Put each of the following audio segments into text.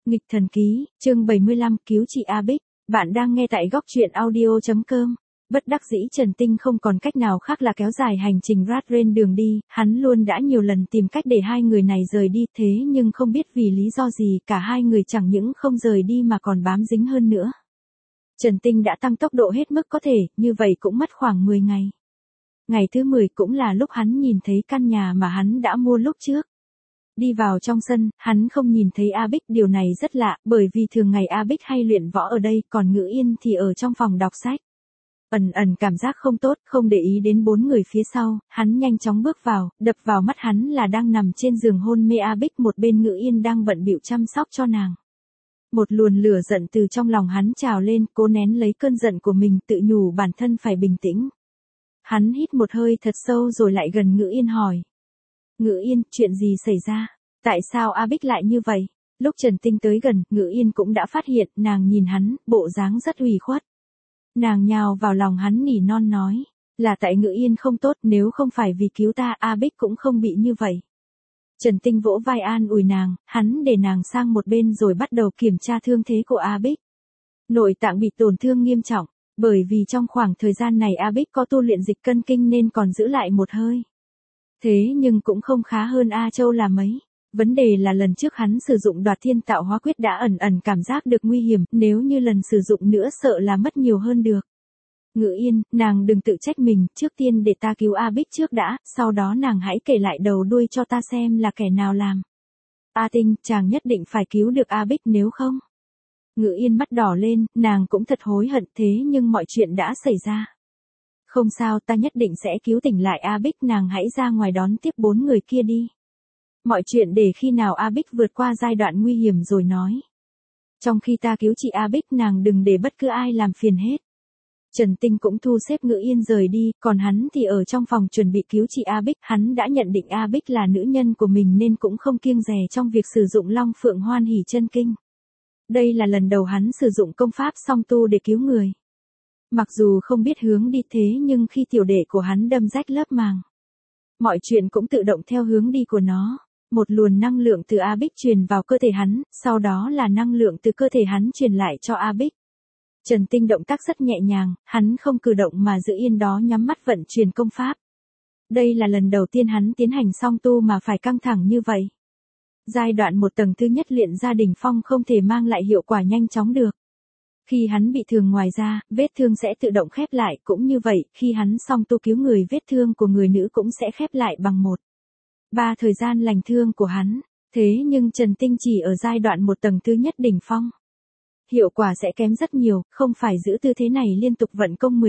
Nghịch thần ký, chương 75, cứu chị A Bích. Bạn đang nghe tại góc truyện audio.com. Bất đắc dĩ Trần Tinh không còn cách nào khác là kéo dài hành trình Rat Rain đường đi, hắn luôn đã nhiều lần tìm cách để hai người này rời đi, thế nhưng không biết vì lý do gì cả hai người chẳng những không rời đi mà còn bám dính hơn nữa. Trần Tinh đã tăng tốc độ hết mức có thể, như vậy cũng mất khoảng 10 ngày. Ngày thứ 10 cũng là lúc hắn nhìn thấy căn nhà mà hắn đã mua lúc trước. Đi vào trong sân, hắn không nhìn thấy A Bích, điều này rất lạ, bởi vì thường ngày A Bích hay luyện võ ở đây, còn Ngữ Yên thì ở trong phòng đọc sách. Ẩn ẩn cảm giác không tốt, không để ý đến bốn người phía sau, hắn nhanh chóng bước vào, đập vào mắt hắn là đang nằm trên giường hôn mê A Bích, một bên Ngữ Yên đang bận bịu chăm sóc cho nàng. Một luồn lửa giận từ trong lòng hắn trào lên, cố nén lấy cơn giận của mình, tự nhủ bản thân phải bình tĩnh. Hắn hít một hơi thật sâu rồi lại gần Ngữ Yên hỏi. Ngữ Yên, chuyện gì xảy ra? Tại sao A Bích lại như vậy? Lúc Trần Tinh tới gần, Ngữ Yên cũng đã phát hiện, nàng nhìn hắn, bộ dáng rất ủy khuất. Nàng nhào vào lòng hắn nỉ non nói, là tại Ngữ Yên không tốt, nếu không phải vì cứu ta, A Bích cũng không bị như vậy. Trần Tinh vỗ vai an ủi nàng, hắn để nàng sang một bên rồi bắt đầu kiểm tra thương thế của A Bích. Nội tạng bị tổn thương nghiêm trọng, bởi vì trong khoảng thời gian này A Bích có tu luyện dịch cân kinh nên còn giữ lại một hơi. Thế nhưng cũng không khá hơn A Châu là mấy. Vấn đề là lần trước hắn sử dụng Đoạt Thiên Tạo Hóa Quyết đã ẩn ẩn cảm giác được nguy hiểm, nếu như lần sử dụng nữa sợ là mất nhiều hơn được. Ngữ Yên, nàng đừng tự trách mình, trước tiên để ta cứu A Bích trước đã, sau đó nàng hãy kể lại đầu đuôi cho ta xem là kẻ nào làm. A Tinh, chàng nhất định phải cứu được A Bích nếu không. Ngữ Yên mắt đỏ lên, nàng cũng thật hối hận, thế nhưng mọi chuyện đã xảy ra. Không sao, ta nhất định sẽ cứu tỉnh lại A Bích, nàng hãy ra ngoài đón tiếp bốn người kia đi. Mọi chuyện để khi nào A Bích vượt qua giai đoạn nguy hiểm rồi nói. Trong khi ta cứu chị A Bích, nàng đừng để bất cứ ai làm phiền hết. Trần Tinh cũng thu xếp Ngữ Yên rời đi, còn hắn thì ở trong phòng chuẩn bị cứu chị A Bích. Hắn đã nhận định A Bích là nữ nhân của mình nên cũng không kiêng dè trong việc sử dụng Long Phượng Hoan Hỷ Chân Kinh. Đây là lần đầu hắn sử dụng công pháp song tu để cứu người. Mặc dù không biết hướng đi thế nhưng khi tiểu đệ của hắn đâm rách lớp màng, mọi chuyện cũng tự động theo hướng đi của nó. Một luồng năng lượng từ A Bích truyền vào cơ thể hắn, sau đó là năng lượng từ cơ thể hắn truyền lại cho A Bích. Trần Tinh động tác rất nhẹ nhàng, hắn không cử động mà giữ yên đó nhắm mắt vận chuyển công pháp. Đây là lần đầu tiên hắn tiến hành song tu mà phải căng thẳng như vậy. Giai đoạn một tầng thứ nhất luyện gia đỉnh phong không thể mang lại hiệu quả nhanh chóng được. Khi hắn bị thương ngoài ra, vết thương sẽ tự động khép lại, cũng như vậy, khi hắn song tu cứu người, vết thương của người nữ cũng sẽ khép lại bằng 1/3 thời gian lành thương của hắn. Thế nhưng Trần Tinh chỉ ở giai đoạn một tầng thứ nhất đỉnh phong. Hiệu quả sẽ kém rất nhiều, không phải giữ tư thế này liên tục vận công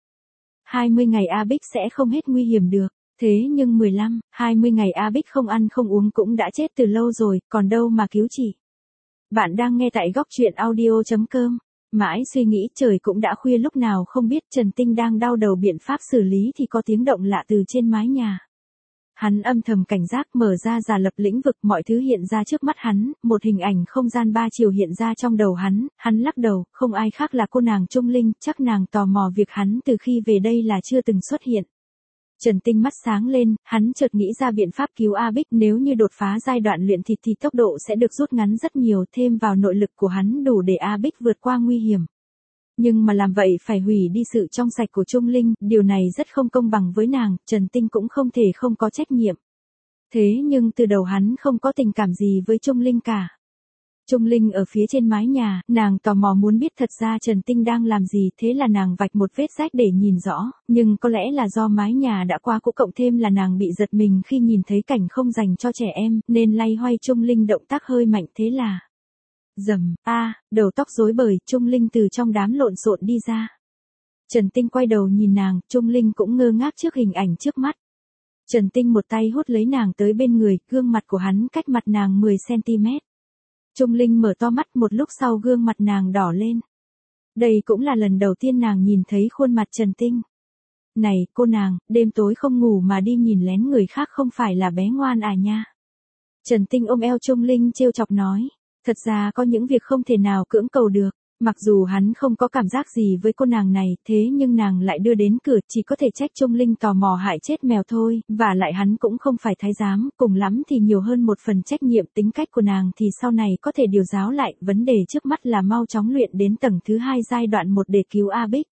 15-20 ngày A Bích sẽ không hết nguy hiểm được. Thế nhưng 15-20 ngày A Bích không ăn không uống cũng đã chết từ lâu rồi, còn đâu mà cứu chị. Bạn đang nghe tại góc truyện audio.com. Mãi suy nghĩ trời cũng đã khuya lúc nào không biết, Trần Tinh đang đau đầu biện pháp xử lý thì có tiếng động lạ từ trên mái nhà. Hắn âm thầm cảnh giác, mở ra giả lập lĩnh vực, mọi thứ hiện ra trước mắt hắn, một hình ảnh không gian 3 chiều hiện ra trong đầu hắn lắc đầu, không ai khác là cô nàng Trung Linh, chắc nàng tò mò việc hắn từ khi về đây là chưa từng xuất hiện. Trần Tinh mắt sáng lên, hắn chợt nghĩ ra biện pháp cứu A Bích, nếu như đột phá giai đoạn luyện thịt thì tốc độ sẽ được rút ngắn rất nhiều, thêm vào nội lực của hắn đủ để A Bích vượt qua nguy hiểm. Nhưng mà làm vậy phải hủy đi sự trong sạch của Trung Linh, điều này rất không công bằng với nàng, Trần Tinh cũng không thể không có trách nhiệm. Thế nhưng từ đầu hắn không có tình cảm gì với Trung Linh cả. Trung Linh ở phía trên mái nhà, nàng tò mò muốn biết thật ra Trần Tinh đang làm gì, thế là nàng vạch một vết rách để nhìn rõ, nhưng có lẽ là do mái nhà đã quá cũ cộng thêm là nàng bị giật mình khi nhìn thấy cảnh không dành cho trẻ em, nên lay hoay Trung Linh động tác hơi mạnh, thế là rầm, đầu tóc rối bời, Trung Linh từ trong đám lộn xộn đi ra. Trần Tinh quay đầu nhìn nàng, Trung Linh cũng ngơ ngác trước hình ảnh trước mắt. Trần Tinh một tay hút lấy nàng tới bên người, gương mặt của hắn cách mặt nàng 10 cm. Trung Linh mở to mắt, một lúc sau gương mặt nàng đỏ lên. Đây cũng là lần đầu tiên nàng nhìn thấy khuôn mặt Trần Tinh. Này, cô nàng, đêm tối không ngủ mà đi nhìn lén người khác không phải là bé ngoan à nha. Trần Tinh ôm eo Trung Linh trêu chọc nói. Thật ra có những việc không thể nào cưỡng cầu được. Mặc dù hắn không có cảm giác gì với cô nàng này, thế nhưng nàng lại đưa đến cửa, chỉ có thể trách Trung Linh tò mò hại chết mèo thôi, và lại hắn cũng không phải thái giám, cùng lắm thì nhiều hơn một phần trách nhiệm. Tính cách của nàng thì sau này có thể điều giáo lại, vấn đề trước mắt là mau chóng luyện đến tầng thứ 2 giai đoạn 1 để cứu A Bích.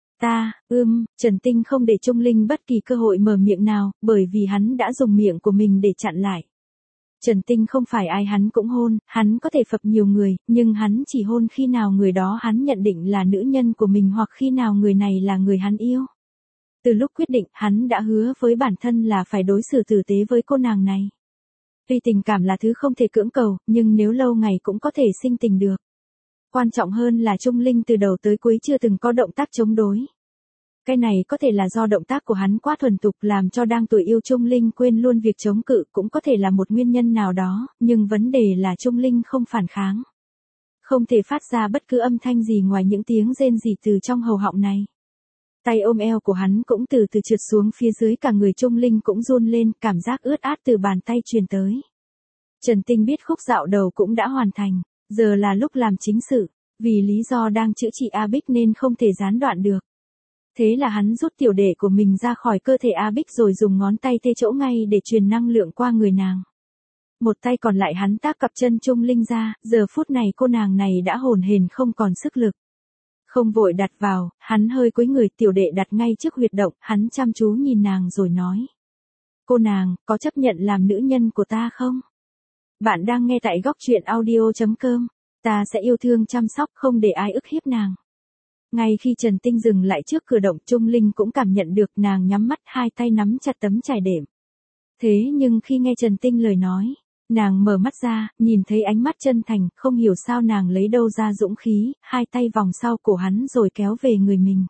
Trần Tinh không để Trung Linh bất kỳ cơ hội mở miệng nào, bởi vì hắn đã dùng miệng của mình để chặn lại. Trần Tinh không phải ai hắn cũng hôn, hắn có thể phập nhiều người, nhưng hắn chỉ hôn khi nào người đó hắn nhận định là nữ nhân của mình hoặc khi nào người này là người hắn yêu. Từ lúc quyết định, hắn đã hứa với bản thân là phải đối xử tử tế với cô nàng này. Tuy tình cảm là thứ không thể cưỡng cầu, nhưng nếu lâu ngày cũng có thể sinh tình được. Quan trọng hơn là Trung Linh từ đầu tới cuối chưa từng có động tác chống đối. Cái này có thể là do động tác của hắn quá thuần thục làm cho đang tuổi yêu Trung Linh quên luôn việc chống cự, cũng có thể là một nguyên nhân nào đó, nhưng vấn đề là Trung Linh không phản kháng. Không thể phát ra bất cứ âm thanh gì ngoài những tiếng rên rỉ từ trong hầu họng này. Tay ôm eo của hắn cũng từ từ trượt xuống phía dưới, cả người Trung Linh cũng run lên, cảm giác ướt át từ bàn tay truyền tới. Trần Tinh biết khúc dạo đầu cũng đã hoàn thành, giờ là lúc làm chính sự, vì lý do đang chữa trị A Bích nên không thể gián đoạn được. Thế là hắn rút tiểu đệ của mình ra khỏi cơ thể A Bích rồi dùng ngón tay tê chỗ ngay để truyền năng lượng qua người nàng. Một tay còn lại hắn tác cặp chân Trung Linh ra, giờ phút này cô nàng này đã hồn hển không còn sức lực. Không vội đặt vào, hắn hơi cúi người, tiểu đệ đặt ngay trước huyệt động, hắn chăm chú nhìn nàng rồi nói. Cô nàng, có chấp nhận làm nữ nhân của ta không? Bạn đang nghe tại góc truyện audio.com, ta sẽ yêu thương chăm sóc không để ai ức hiếp nàng. Ngay khi Trần Tinh dừng lại trước cửa động, Trung Linh cũng cảm nhận được, nàng nhắm mắt hai tay nắm chặt tấm trải đệm. Thế nhưng khi nghe Trần Tinh lời nói, nàng mở mắt ra, nhìn thấy ánh mắt chân thành, không hiểu sao nàng lấy đâu ra dũng khí, hai tay vòng sau cổ hắn rồi kéo về người mình.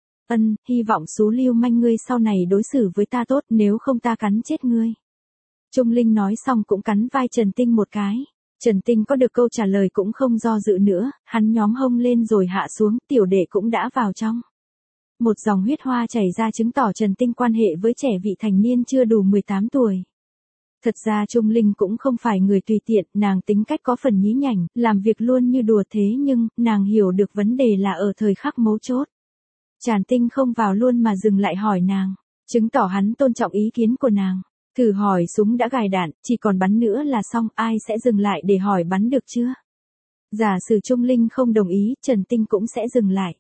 Hy vọng số lưu manh ngươi sau này đối xử với ta tốt, nếu không ta cắn chết ngươi. Trung Linh nói xong cũng cắn vai Trần Tinh một cái. Trần Tinh có được câu trả lời cũng không do dự nữa, hắn nhóm hông lên rồi hạ xuống, tiểu đệ cũng đã vào trong. Một dòng huyết hoa chảy ra chứng tỏ Trần Tinh quan hệ với trẻ vị thành niên chưa đủ 18 tuổi. Thật ra Trung Linh cũng không phải người tùy tiện, nàng tính cách có phần nhí nhảnh, làm việc luôn như đùa, thế nhưng, nàng hiểu được vấn đề là ở thời khắc mấu chốt. Trần Tinh không vào luôn mà dừng lại hỏi nàng, chứng tỏ hắn tôn trọng ý kiến của nàng. Thử hỏi súng đã gài đạn, chỉ còn bắn nữa là xong, ai sẽ dừng lại để hỏi bắn được chưa? Giả sử Trung Linh không đồng ý, Trần Tinh cũng sẽ dừng lại.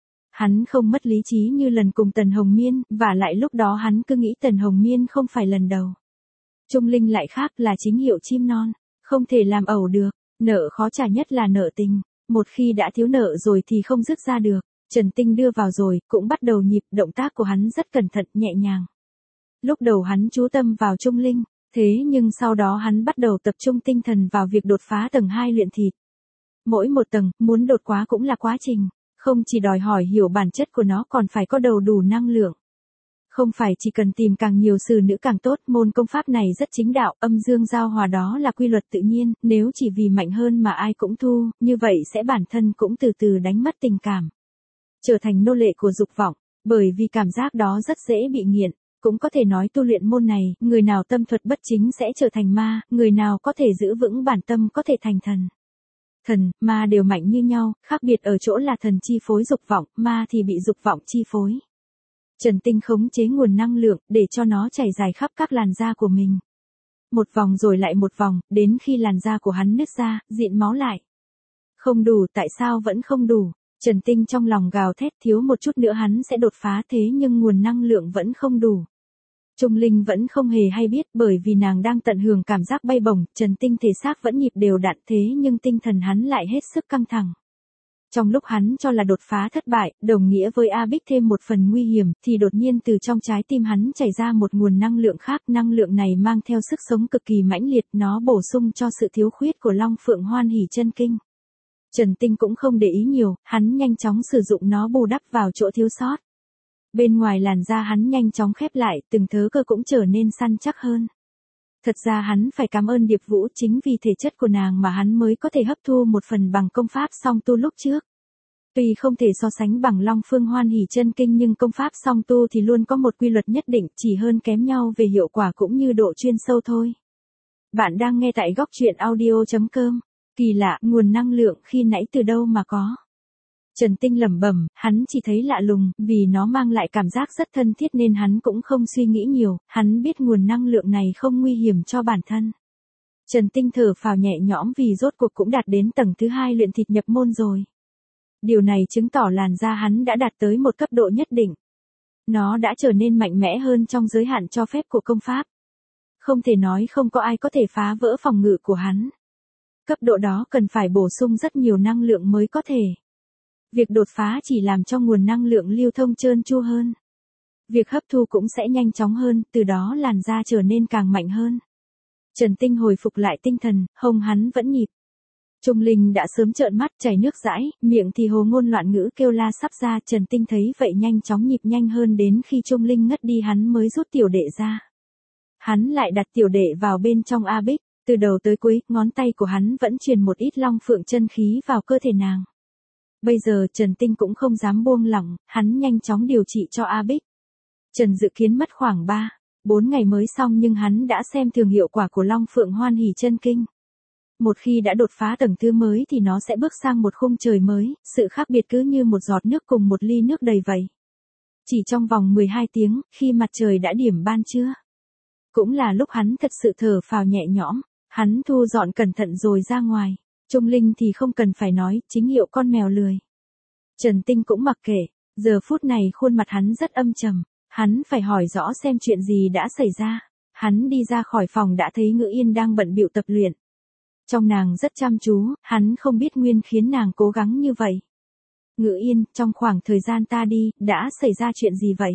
Hắn không mất lý trí như lần cùng Tần Hồng Miên, và lại lúc đó hắn cứ nghĩ Tần Hồng Miên không phải lần đầu. Trung Linh lại khác, là chính hiệu chim non, không thể làm ẩu được, nợ khó trả nhất là nợ tình, một khi đã thiếu nợ rồi thì không dứt ra được. Trần Tinh đưa vào rồi, cũng bắt đầu nhịp, động tác của hắn rất cẩn thận, nhẹ nhàng. Lúc đầu hắn chú tâm vào Trung Linh, thế nhưng sau đó hắn bắt đầu tập trung tinh thần vào việc đột phá tầng 2 luyện thịt. Mỗi một tầng, muốn đột quá cũng là quá trình, không chỉ đòi hỏi hiểu bản chất của nó còn phải có đầu đủ năng lượng. Không phải chỉ cần tìm càng nhiều xử nữ càng tốt, môn công pháp này rất chính đạo, âm dương giao hòa đó là quy luật tự nhiên, nếu chỉ vì mạnh hơn mà ai cũng thu, như vậy sẽ bản thân cũng từ từ đánh mất tình cảm. Trở thành nô lệ của dục vọng, bởi vì cảm giác đó rất dễ bị nghiện. Cũng có thể nói tu luyện môn này, người nào tâm thuật bất chính sẽ trở thành ma, người nào có thể giữ vững bản tâm có thể thành thần. Thần, ma đều mạnh như nhau, khác biệt ở chỗ là thần chi phối dục vọng, ma thì bị dục vọng chi phối. Trần Tinh khống chế nguồn năng lượng, để cho nó chảy dài khắp các làn da của mình. Một vòng rồi lại một vòng, đến khi làn da của hắn nứt ra, dịn máu lại. Không đủ, tại sao vẫn không đủ? Trần Tinh trong lòng gào thét, thiếu một chút nữa hắn sẽ đột phá, thế nhưng nguồn năng lượng vẫn không đủ. Trung Linh vẫn không hề hay biết, bởi vì nàng đang tận hưởng cảm giác bay bổng, Trần Tinh thể xác vẫn nhịp đều đặn, thế nhưng tinh thần hắn lại hết sức căng thẳng. Trong lúc hắn cho là đột phá thất bại, đồng nghĩa với A Bích thêm một phần nguy hiểm, thì đột nhiên từ trong trái tim hắn chảy ra một nguồn năng lượng khác, năng lượng này mang theo sức sống cực kỳ mãnh liệt, nó bổ sung cho sự thiếu khuyết của Long Phượng Hoan Hỷ Chân Kinh. Trần Tinh cũng không để ý nhiều, hắn nhanh chóng sử dụng nó bù đắp vào chỗ thiếu sót. Bên ngoài làn da hắn nhanh chóng khép lại, từng thớ cơ cũng trở nên săn chắc hơn. Thật ra hắn phải cảm ơn Điệp Vũ, chính vì thể chất của nàng mà hắn mới có thể hấp thu một phần bằng công pháp song tu lúc trước. Tuy không thể so sánh bằng Long Phương Hoan Hỷ Chân Kinh nhưng công pháp song tu thì luôn có một quy luật nhất định, chỉ hơn kém nhau về hiệu quả cũng như độ chuyên sâu thôi. Bạn đang nghe tại góc truyện audio.com. Kỳ lạ, nguồn năng lượng khi nãy từ đâu mà có? Trần Tinh lẩm bẩm, hắn chỉ thấy lạ lùng, vì nó mang lại cảm giác rất thân thiết nên hắn cũng không suy nghĩ nhiều, hắn biết nguồn năng lượng này không nguy hiểm cho bản thân. Trần Tinh thở phào nhẹ nhõm vì rốt cuộc cũng đạt đến tầng thứ 2 luyện thịt nhập môn rồi. Điều này chứng tỏ làn da hắn đã đạt tới một cấp độ nhất định. Nó đã trở nên mạnh mẽ hơn trong giới hạn cho phép của công pháp. Không thể nói không có ai có thể phá vỡ phòng ngự của hắn. Cấp độ đó cần phải bổ sung rất nhiều năng lượng mới có thể. Việc đột phá chỉ làm cho nguồn năng lượng lưu thông trơn tru hơn. Việc hấp thu cũng sẽ nhanh chóng hơn, từ đó làn da trở nên càng mạnh hơn. Trần Tinh hồi phục lại tinh thần, hông hắn vẫn nhịp. Trung Linh đã sớm trợn mắt chảy nước dãi, miệng thì hồ ngôn loạn ngữ kêu la sắp ra. Trần Tinh thấy vậy nhanh chóng nhịp nhanh hơn, đến khi Trung Linh ngất đi hắn mới rút tiểu đệ ra. Hắn lại đặt tiểu đệ vào bên trong A Bích, từ đầu tới cuối, ngón tay của hắn vẫn truyền một ít long phượng chân khí vào cơ thể nàng. Bây giờ Trần Tinh cũng không dám buông lỏng, hắn nhanh chóng điều trị cho A Bích. Trần dự kiến mất khoảng 3-4 ngày mới xong, nhưng hắn đã xem thường hiệu quả của Long Phượng Hoan Hỷ Chân Kinh. Một khi đã đột phá tầng thứ mới thì nó sẽ bước sang một khung trời mới, sự khác biệt cứ như một giọt nước cùng một ly nước đầy vậy. Chỉ trong vòng 12 tiếng, khi mặt trời đã điểm ban trưa, cũng là lúc hắn thật sự thở phào nhẹ nhõm, hắn thu dọn cẩn thận rồi ra ngoài. Trung Linh thì không cần phải nói, chính hiệu con mèo lười. Trần Tinh cũng mặc kệ, giờ phút này khuôn mặt hắn rất âm trầm, hắn phải hỏi rõ xem chuyện gì đã xảy ra. Hắn đi ra khỏi phòng đã thấy Ngữ Yên đang bận bịu tập luyện. Trong nàng rất chăm chú, hắn không biết nguyên khiến nàng cố gắng như vậy. Ngữ Yên, trong khoảng thời gian ta đi, đã xảy ra chuyện gì vậy?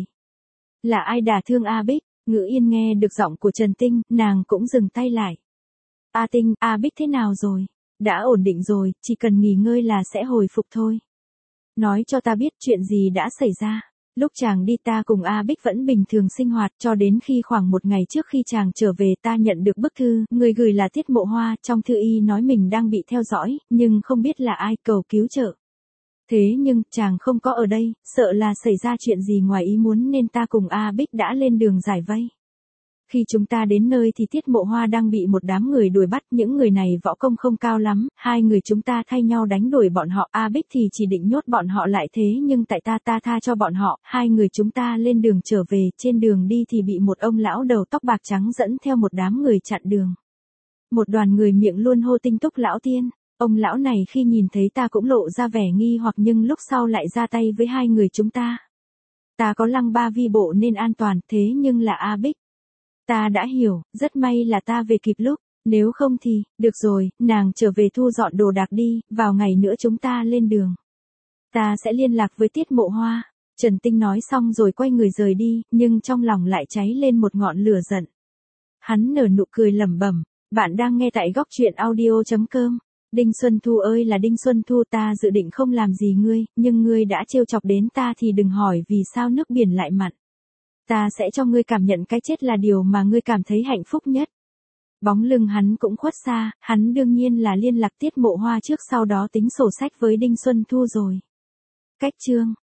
Là ai đả thương A Bích? Ngữ Yên nghe được giọng của Trần Tinh, nàng cũng dừng tay lại. A Tinh, A Bích thế nào rồi? Đã ổn định rồi, chỉ cần nghỉ ngơi là sẽ hồi phục thôi. Nói cho ta biết chuyện gì đã xảy ra. Lúc chàng đi ta cùng A Bích vẫn bình thường sinh hoạt, cho đến khi khoảng một ngày trước khi chàng trở về ta nhận được bức thư, người gửi là Tiết Mộ Hoa, trong thư y nói mình đang bị theo dõi, nhưng không biết là ai, cầu cứu trợ. Thế nhưng, chàng không có ở đây, sợ là xảy ra chuyện gì ngoài ý muốn nên ta cùng A Bích đã lên đường giải vây. Khi chúng ta đến nơi thì Tiết Mộ Hoa đang bị một đám người đuổi bắt, những người này võ công không cao lắm, hai người chúng ta thay nhau đánh đuổi bọn họ, A Bích thì chỉ định nhốt bọn họ lại, thế nhưng tại ta tha cho bọn họ, hai người chúng ta lên đường trở về, trên đường đi thì bị một ông lão đầu tóc bạc trắng dẫn theo một đám người chặn đường. Một đoàn người miệng luôn hô Tinh Túc lão tiên, ông lão này khi nhìn thấy ta cũng lộ ra vẻ nghi hoặc nhưng lúc sau lại ra tay với hai người chúng ta. Ta có Lăng Ba Vi bộ nên an toàn, thế nhưng là A Bích. Ta đã hiểu, rất may là ta về kịp lúc, nếu không thì, được rồi, nàng trở về thu dọn đồ đạc đi, vào ngày nữa chúng ta lên đường. Ta sẽ liên lạc với Tiết Mộ Hoa. Trần Tinh nói xong rồi quay người rời đi, nhưng trong lòng lại cháy lên một ngọn lửa giận. Hắn nở nụ cười lẩm bẩm, bạn đang nghe tại góc truyện audio.com. Đinh Xuân Thu ơi là Đinh Xuân Thu, ta dự định không làm gì ngươi, nhưng ngươi đã trêu chọc đến ta thì đừng hỏi vì sao nước biển lại mặn. Ta sẽ cho ngươi cảm nhận cái chết là điều mà ngươi cảm thấy hạnh phúc nhất. Bóng lưng hắn cũng khuất xa, hắn đương nhiên là liên lạc Tiết Mộ Hoa trước sau đó tính sổ sách với Đinh Xuân Thu rồi. Cách chương